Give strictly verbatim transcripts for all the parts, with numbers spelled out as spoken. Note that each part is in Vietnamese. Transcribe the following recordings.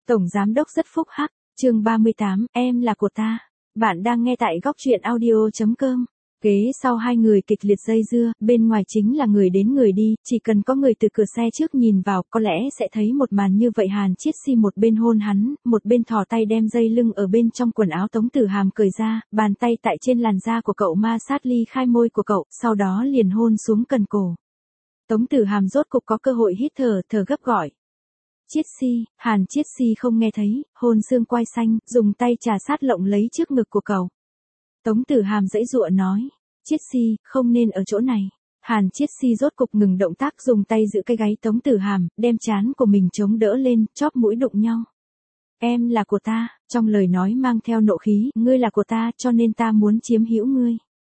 Tổng giám đốc rất phúc hắc, chương ba mươi tám, em là của ta. Bạn đang nghe tại góc truyện audio chấm com. Kế sau hai người kịch liệt dây dưa, bên ngoài chính là người đến người đi, chỉ cần có người từ cửa xe trước nhìn vào, có lẽ sẽ thấy một màn như vậy. Hàn Chiết Si một bên hôn hắn, một bên thò tay đem dây lưng ở bên trong quần áo Tống Tử Hàm cởi ra, bàn tay tại trên làn da của cậu ma sát ly khai môi của cậu, sau đó liền hôn xuống cần cổ. Tống Tử Hàm rốt cục có cơ hội hít thở, thở gấp gọi. Chiết Si, Hàn Chiết Si không nghe thấy, hôn xương quai xanh, dùng tay trà sát lộng lấy trước ngực của cậu. Tống Tử Hàm giãy giụa nói, Chiết Si, không nên ở chỗ này. Hàn Chiết Si rốt cục ngừng động tác, dùng tay giữ cái gáy Tống Tử Hàm, đem trán của mình chống đỡ lên, chóp mũi đụng nhau. Em là của ta, trong lời nói mang theo nộ khí, ngươi là của ta, cho nên ta muốn chiếm hữu ngươi.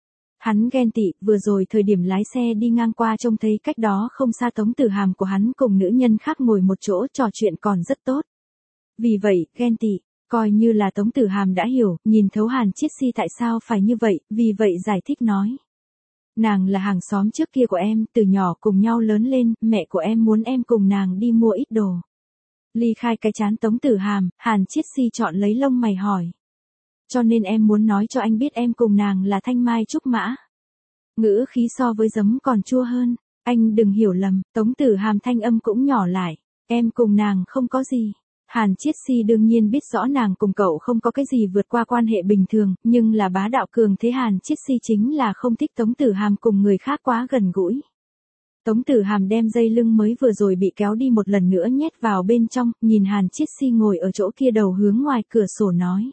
Hắn ghen tị, vừa rồi thời điểm lái xe đi ngang qua trông thấy cách đó không xa Tống Tử Hàm của hắn cùng nữ nhân khác ngồi một chỗ trò chuyện còn rất tốt. Vì vậy, ghen tị, coi như là Tống Tử Hàm đã hiểu, nhìn thấu Hàn Chiết Si tại sao phải như vậy, vì vậy giải thích nói. Nàng là hàng xóm trước kia của em, từ nhỏ cùng nhau lớn lên, mẹ của em muốn em cùng nàng đi mua ít đồ. Ly khai cái chán Tống Tử Hàm, Hàn Chiết Si chọn lấy lông mày hỏi. Cho nên em muốn nói cho anh biết em cùng nàng là thanh mai trúc mã. Ngữ khí so với giấm còn chua hơn, anh đừng hiểu lầm. Tống Tử Hàm thanh âm cũng nhỏ lại, em cùng nàng không có gì. Hàn Chiết Si đương nhiên biết rõ nàng cùng cậu không có cái gì vượt qua quan hệ bình thường, nhưng là bá đạo cường thế Hàn Chiết Si chính là không thích Tống Tử Hàm cùng người khác quá gần gũi. Tống Tử Hàm đem dây lưng mới vừa rồi bị kéo đi một lần nữa nhét vào bên trong, nhìn Hàn Chiết Si ngồi ở chỗ kia đầu hướng ngoài cửa sổ nói.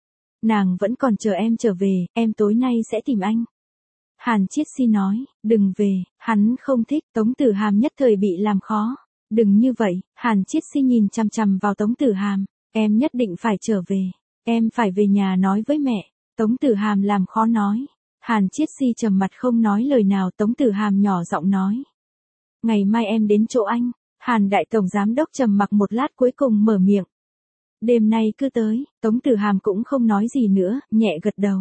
Nàng vẫn còn chờ em trở về, em tối nay sẽ tìm anh. Hàn Chiết Si nói, đừng về, hắn không thích. Tống Tử Hàm nhất thời bị làm khó. Đừng như vậy, Hàn Chiết Si nhìn chằm chằm vào Tống Tử Hàm, em nhất định phải trở về, em phải về nhà nói với mẹ. Tống Tử Hàm làm khó nói. Hàn Chiết Si trầm mặt không nói lời nào. Tống Tử Hàm nhỏ giọng nói. Ngày mai em đến chỗ anh. Hàn đại tổng giám đốc trầm mặc một lát cuối cùng mở miệng. Đêm nay cứ tới. Tống Tử Hàm cũng không nói gì nữa, nhẹ gật đầu.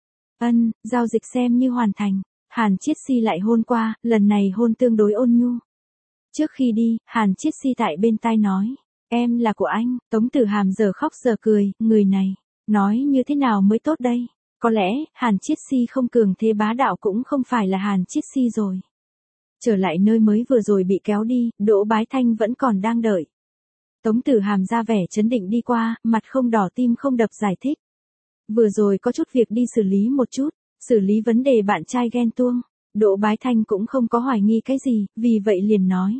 Ân, giao dịch xem như hoàn thành. Hàn Chiết Si lại hôn qua, lần này hôn tương đối ôn nhu. Trước khi đi, Hàn Chiết Si tại bên tai nói, em là của anh. Tống Tử Hàm giờ khóc giờ cười, người này, nói như thế nào mới tốt đây? Có lẽ, Hàn Chiết Si không cường thế bá đạo cũng không phải là Hàn Chiết Si rồi. Trở lại nơi mới vừa rồi bị kéo đi, Đỗ Bái Thanh vẫn còn đang đợi. Tống Tử Hàm ra vẻ chấn định đi qua, mặt không đỏ tim không đập giải thích. Vừa rồi có chút việc đi xử lý một chút, xử lý vấn đề bạn trai ghen tuông. Đỗ Bái Thanh cũng không có hoài nghi cái gì, vì vậy liền nói.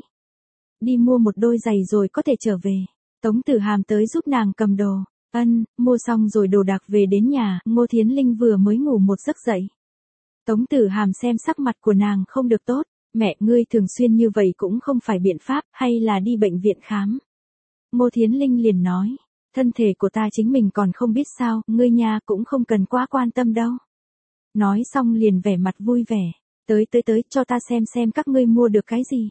Đi mua một đôi giày rồi có thể trở về. Tống Tử Hàm tới giúp nàng cầm đồ. Ân, mua xong rồi đồ đạc về đến nhà, Ngô Thiến Linh vừa mới ngủ một giấc dậy. Tống Tử Hàm xem sắc mặt của nàng không được tốt. Mẹ, ngươi thường xuyên như vậy cũng không phải biện pháp, hay là đi bệnh viện khám. Ngô Thiến Linh liền nói. Thân thể của ta chính mình còn không biết sao, ngươi nha cũng không cần quá quan tâm đâu. Nói xong liền vẻ mặt vui vẻ. Tới tới tới, cho ta xem xem các ngươi mua được cái gì.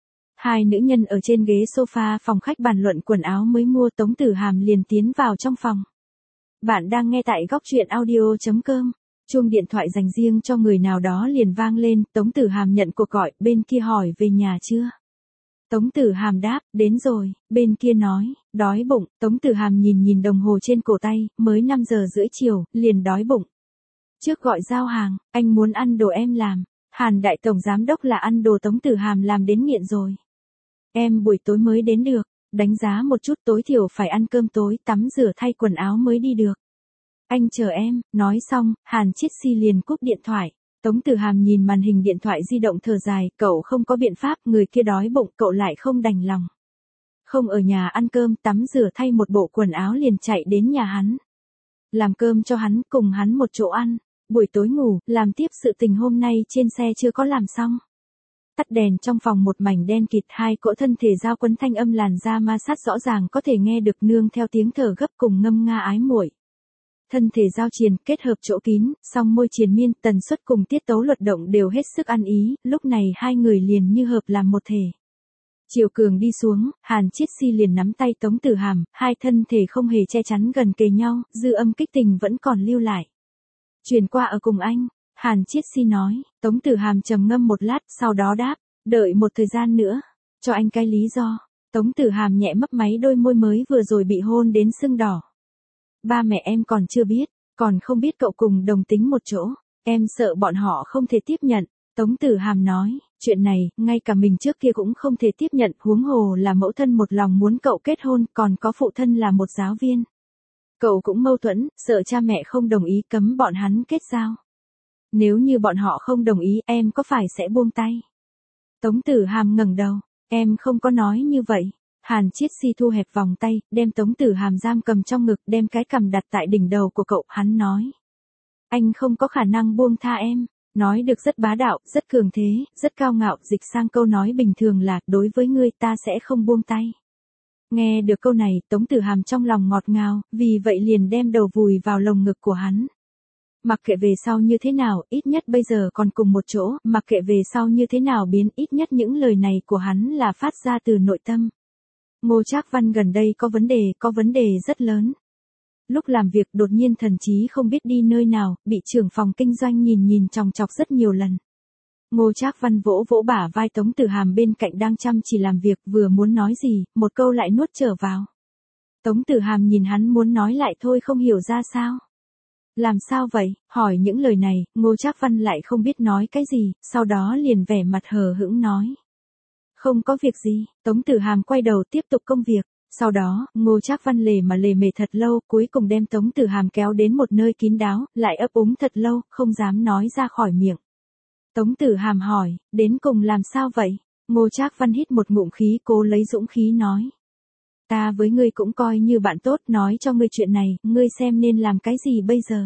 Hai nữ nhân ở trên ghế sofa phòng khách bàn luận quần áo mới mua. Tống Tử Hàm liền tiến vào trong phòng. Bạn đang nghe tại góc truyện audio chấm com. Chuông điện thoại dành riêng cho người nào đó liền vang lên. Tống Tử Hàm nhận cuộc gọi, bên kia hỏi về nhà chưa? Tống Tử Hàm đáp, đến rồi. Bên kia nói, đói bụng. Tống Tử Hàm nhìn nhìn đồng hồ trên cổ tay, mới năm giờ rưỡi chiều, liền đói bụng. Trước gọi giao hàng, anh muốn ăn đồ em làm. Hàn đại tổng giám đốc là ăn đồ Tống Tử Hàm làm đến nghiện rồi. Em buổi tối mới đến được, đánh giá một chút tối thiểu phải ăn cơm tối, tắm rửa thay quần áo mới đi được. Anh chờ em, nói xong, Hàn Chiết Si liền cúp điện thoại. Tống Tử Hàm nhìn màn hình điện thoại di động thở dài, cậu không có biện pháp, người kia đói bụng, cậu lại không đành lòng. Không ở nhà ăn cơm, tắm rửa thay một bộ quần áo liền chạy đến nhà hắn. Làm cơm cho hắn, cùng hắn một chỗ ăn. Buổi tối ngủ, làm tiếp sự tình hôm nay trên xe chưa có làm xong. Tắt đèn trong phòng một mảnh đen kịt, hai cỗ thân thể giao quấn thanh âm làn da ma sát rõ ràng có thể nghe được nương theo tiếng thở gấp cùng ngâm nga ái muội. Thân thể giao triền kết hợp chỗ kín, song môi triền miên, tần suất cùng tiết tấu luật động đều hết sức ăn ý, lúc này hai người liền như hợp làm một thể. Chiều cường đi xuống, Hàn Chiết Si liền nắm tay Tống Tử Hàm, hai thân thể không hề che chắn gần kề nhau, dư âm kích tình vẫn còn lưu lại. Truyền qua ở cùng anh, Hàn Chiết Si nói. Tống Tử Hàm trầm ngâm một lát, sau đó đáp, đợi một thời gian nữa, cho anh cái lý do. Tống Tử Hàm nhẹ mấp máy đôi môi mới vừa rồi bị hôn đến sưng đỏ. Ba mẹ em còn chưa biết, còn không biết cậu cùng đồng tính một chỗ, em sợ bọn họ không thể tiếp nhận. Tống Tử Hàm nói, chuyện này, ngay cả mình trước kia cũng không thể tiếp nhận, huống hồ là mẫu thân một lòng muốn cậu kết hôn, còn có phụ thân là một giáo viên. Cậu cũng mâu thuẫn, sợ cha mẹ không đồng ý cấm bọn hắn kết giao. Nếu như bọn họ không đồng ý, em có phải sẽ buông tay? Tống Tử Hàm ngẩng đầu, em không có nói như vậy. Hàn Chiết Si thu hẹp vòng tay, đem Tống Tử Hàm giam cầm trong ngực, đem cái cằm đặt tại đỉnh đầu của cậu, hắn nói. Anh không có khả năng buông tha em. Nói được rất bá đạo, rất cường thế, rất cao ngạo, dịch sang câu nói bình thường là, đối với ngươi ta sẽ không buông tay. Nghe được câu này, Tống Tử Hàm trong lòng ngọt ngào, vì vậy liền đem đầu vùi vào lồng ngực của hắn. Mặc kệ về sau như thế nào, ít nhất bây giờ còn cùng một chỗ, mặc kệ về sau như thế nào biến, ít nhất những lời này của hắn là phát ra từ nội tâm. Ngô Trác Văn gần đây có vấn đề, có vấn đề rất lớn. Lúc làm việc đột nhiên thần trí không biết đi nơi nào, bị trưởng phòng kinh doanh nhìn nhìn chòng chọc rất nhiều lần. Ngô Trác Văn vỗ vỗ bả vai Tống Tử Hàm bên cạnh đang chăm chỉ làm việc, vừa muốn nói gì, một câu lại nuốt trở vào. Tống Tử Hàm nhìn hắn muốn nói lại thôi không hiểu ra sao. Làm sao vậy, hỏi những lời này, Ngô Trác Văn lại không biết nói cái gì, sau đó liền vẻ mặt hờ hững nói. Không có việc gì, Tống Tử Hàm quay đầu tiếp tục công việc. Sau đó, Ngô Trác Văn lề mà lề mề thật lâu, cuối cùng đem Tống Tử Hàm kéo đến một nơi kín đáo, lại ấp úng thật lâu, không dám nói ra khỏi miệng. Tống Tử Hàm hỏi, đến cùng làm sao vậy? Ngô Trác Văn hít một ngụm khí, cố lấy dũng khí nói. Ta với ngươi cũng coi như bạn tốt, nói cho ngươi chuyện này, ngươi xem nên làm cái gì bây giờ?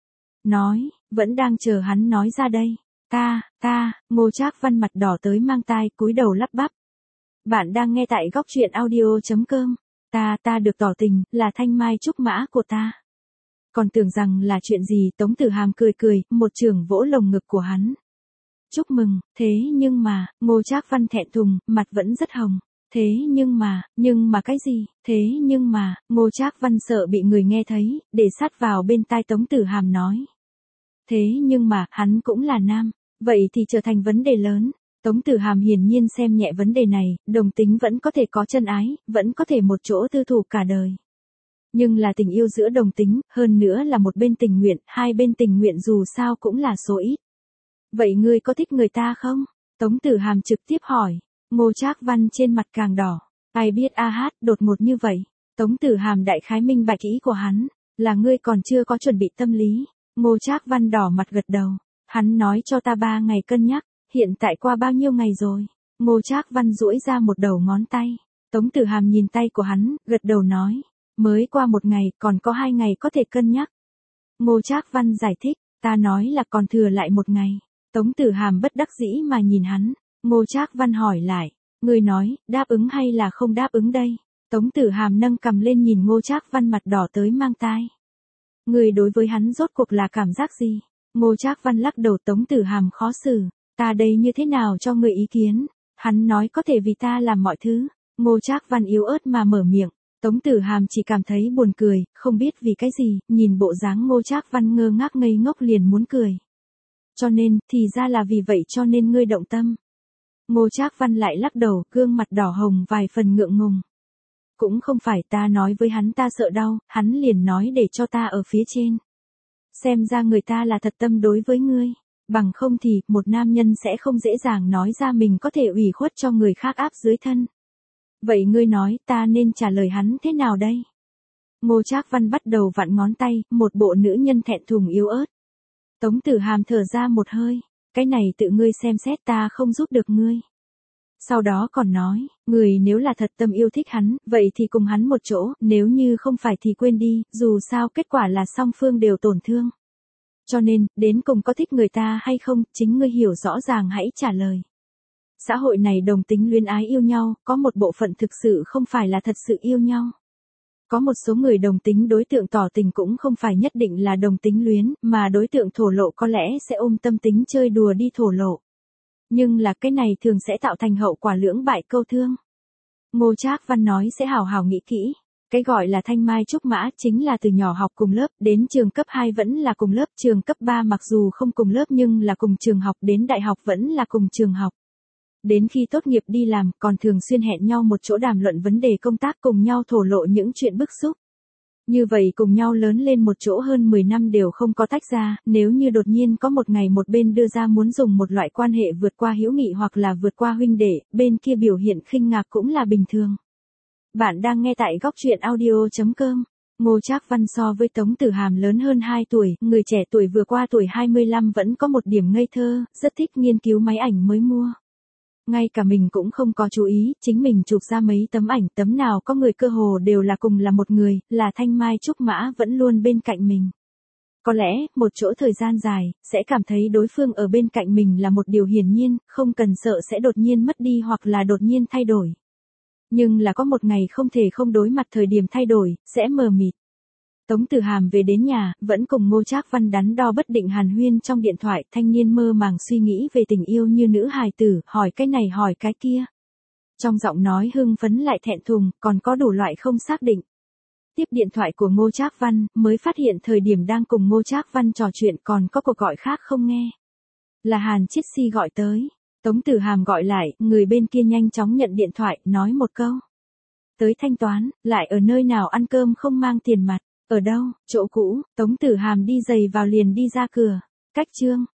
Nói, vẫn đang chờ hắn nói ra đây. Ta, ta, Ngô Trác Văn mặt đỏ tới mang tai, cúi đầu lắp bắp. Bạn đang nghe tại góc truyện audio chấm com. Ta, ta được tỏ tình, là thanh mai trúc mã của ta. Còn tưởng rằng là chuyện gì, Tống Tử Hàm cười cười, một trường vỗ lồng ngực của hắn. Chúc mừng, thế nhưng mà, Ngô Trác Văn thẹn thùng, mặt vẫn rất hồng. Thế nhưng mà, nhưng mà cái gì, thế nhưng mà, Ngô Trác Văn sợ bị người nghe thấy, để sát vào bên tai Tống Tử Hàm nói. Thế nhưng mà, hắn cũng là nam, vậy thì trở thành vấn đề lớn. Tống Tử Hàm hiển nhiên xem nhẹ vấn đề này, đồng tính vẫn có thể có chân ái, vẫn có thể một chỗ tư thủ cả đời. Nhưng là tình yêu giữa đồng tính, hơn nữa là một bên tình nguyện, hai bên tình nguyện dù sao cũng là số ít. Vậy ngươi có thích người ta không? Tống Tử Hàm trực tiếp hỏi. Ngô Trác Văn trên mặt càng đỏ. Ai biết a hát, đột ngột như vậy. Tống Tử Hàm đại khái minh bạch ý của hắn, là ngươi còn chưa có chuẩn bị tâm lý. Ngô Trác Văn đỏ mặt gật đầu. Hắn nói cho ta ba ngày cân nhắc. Hiện tại qua bao nhiêu ngày rồi? Ngô Trác Văn duỗi ra một đầu ngón tay. Tống Tử Hàm nhìn tay của hắn, gật đầu nói. Mới qua một ngày, còn có hai ngày có thể cân nhắc. Ngô Trác Văn giải thích, ta nói là còn thừa lại một ngày. Tống Tử Hàm bất đắc dĩ mà nhìn hắn. Ngô Trác Văn hỏi lại, ngươi nói, đáp ứng hay là không đáp ứng đây? Tống Tử Hàm nâng cằm lên nhìn Ngô Trác Văn mặt đỏ tới mang tai. Ngươi đối với hắn rốt cuộc là cảm giác gì? Ngô Trác Văn lắc đầu. Tống Tử Hàm khó xử. Ta đây như thế nào cho ngươi ý kiến? Hắn nói có thể vì ta làm mọi thứ. Ngô Trác Văn yếu ớt mà mở miệng. Tống Tử Hàm chỉ cảm thấy buồn cười, không biết vì cái gì, nhìn bộ dáng Ngô Trác Văn ngơ ngác ngây ngốc liền muốn cười. Cho nên, thì ra là vì vậy cho nên ngươi động tâm. Ngô Trác Văn lại lắc đầu, gương mặt đỏ hồng vài phần ngượng ngùng. Cũng không phải, ta nói với hắn ta sợ đau, hắn liền nói để cho ta ở phía trên. Xem ra người ta là thật tâm đối với ngươi. Bằng không thì, một nam nhân sẽ không dễ dàng nói ra mình có thể ủy khuất cho người khác áp dưới thân. Vậy ngươi nói, ta nên trả lời hắn thế nào đây? Ngô Trác Văn bắt đầu vặn ngón tay, một bộ nữ nhân thẹn thùng yếu ớt. Tống Tử Hàm thở ra một hơi, cái này tự ngươi xem xét, ta không giúp được ngươi. Sau đó còn nói, người nếu là thật tâm yêu thích hắn, vậy thì cùng hắn một chỗ, nếu như không phải thì quên đi, dù sao kết quả là song phương đều tổn thương. Cho nên, đến cùng có thích người ta hay không, chính ngươi hiểu rõ ràng hãy trả lời. Xã hội này đồng tính luyến ái yêu nhau, có một bộ phận thực sự không phải là thật sự yêu nhau. Có một số người đồng tính đối tượng tỏ tình cũng không phải nhất định là đồng tính luyến, mà đối tượng thổ lộ có lẽ sẽ ôm tâm tính chơi đùa đi thổ lộ. Nhưng là cái này thường sẽ tạo thành hậu quả lưỡng bại câu thương. Ngô Trác Văn nói sẽ hào hào nghĩ kỹ. Cái gọi là thanh mai trúc mã chính là từ nhỏ học cùng lớp, đến trường cấp hai vẫn là cùng lớp, trường cấp ba mặc dù không cùng lớp nhưng là cùng trường học, đến đại học vẫn là cùng trường học. Đến khi tốt nghiệp đi làm, còn thường xuyên hẹn nhau một chỗ đàm luận vấn đề công tác, cùng nhau thổ lộ những chuyện bức xúc. Như vậy cùng nhau lớn lên một chỗ hơn mười năm đều không có tách ra, nếu như đột nhiên có một ngày một bên đưa ra muốn dùng một loại quan hệ vượt qua hữu nghị hoặc là vượt qua huynh đệ, bên kia biểu hiện khinh ngạc cũng là bình thường. Bạn đang nghe tại góc truyện audio chấm com. Ngô Trác Văn so với Tống Tử Hàm lớn hơn hai tuổi, người trẻ tuổi vừa qua tuổi hai mươi lăm vẫn có một điểm ngây thơ, rất thích nghiên cứu máy ảnh mới mua. Ngay cả mình cũng không có chú ý, chính mình chụp ra mấy tấm ảnh, tấm nào có người cơ hồ đều là cùng là một người, là Thanh Mai Trúc Mã vẫn luôn bên cạnh mình. Có lẽ, một chỗ thời gian dài, sẽ cảm thấy đối phương ở bên cạnh mình là một điều hiển nhiên, không cần sợ sẽ đột nhiên mất đi hoặc là đột nhiên thay đổi. Nhưng là có một ngày không thể không đối mặt thời điểm thay đổi, sẽ mờ mịt. Tống Tử Hàm về đến nhà, vẫn cùng Ngô Trác Văn đắn đo bất định hàn huyên trong điện thoại, thanh niên mơ màng suy nghĩ về tình yêu như nữ hài tử, hỏi cái này hỏi cái kia. Trong giọng nói hưng phấn lại thẹn thùng, còn có đủ loại không xác định. Tiếp điện thoại của Ngô Trác Văn, mới phát hiện thời điểm đang cùng Ngô Trác Văn trò chuyện còn có cuộc gọi khác không nghe. Là Hàn Chiết Si gọi tới. Tống Tử Hàm gọi lại, người bên kia nhanh chóng nhận điện thoại, nói một câu. Tới thanh toán, lại ở nơi nào ăn cơm không mang tiền mặt. Ở đâu, chỗ cũ, Tống Tử Hàm đi giày vào liền đi ra cửa. Cách chương.